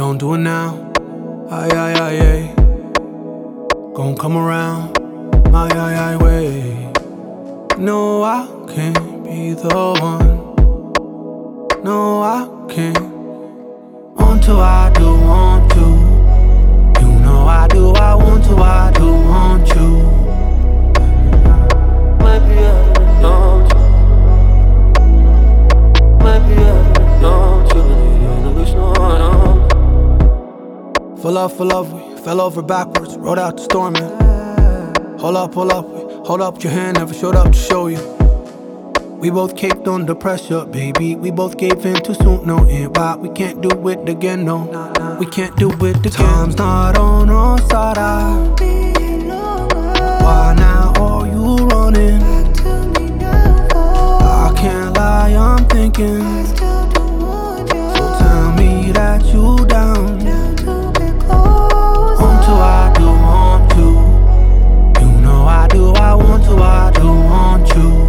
don't do it now. Aye, aye, aye, aye. Gon' come around my aye, aye way. No, I can't be the one. No, I can't. Until I do want to. You know I do, I want to, I do want you. Maybe I don't. Maybe I don't. You believe there's no one. Full up, we fell over backwards, rode out the storm, man. Hold up, hold up your hand, never showed up to show you. We both caved under pressure, baby. We both gave in too soon, no end. Why we can't do it again, no. We can't do it again. Time's not on our side, why now are you running? I can't lie, I'm thinking. So tell me that you down. Until I do want to. You know I do, I want to, I do want you.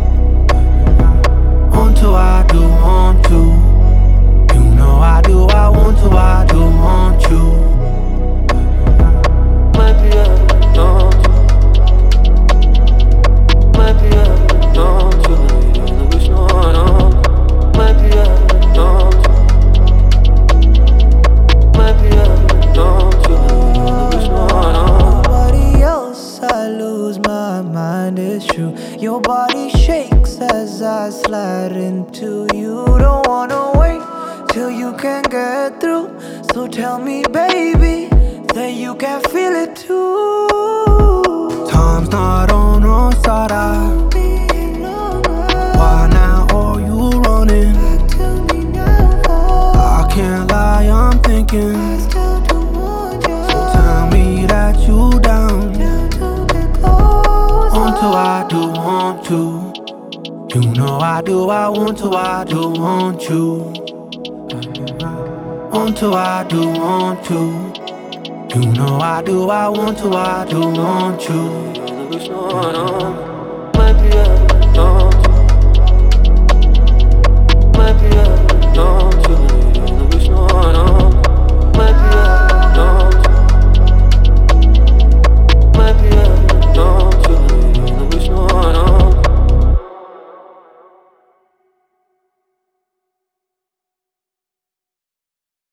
Until I do want to. You know I do, I want to, I do want you. Maybe I don't. Maybe I don't. You believe there's no one. Maybe I don't. Maybe I don't. You believe there's no one. Nobody else, I lose my mind, it's true. Your body shakes as I slide into you. Don't wanna wait till you can get through. So tell me, baby, that you can feel it too. Time's not on our side, why now are you running? I can't lie, I'm thinking. So tell me that you down. Until I do want to. You know I do, I want to, I do want you. Until I do want to. You know I do, I want to, I do want you. There's no one.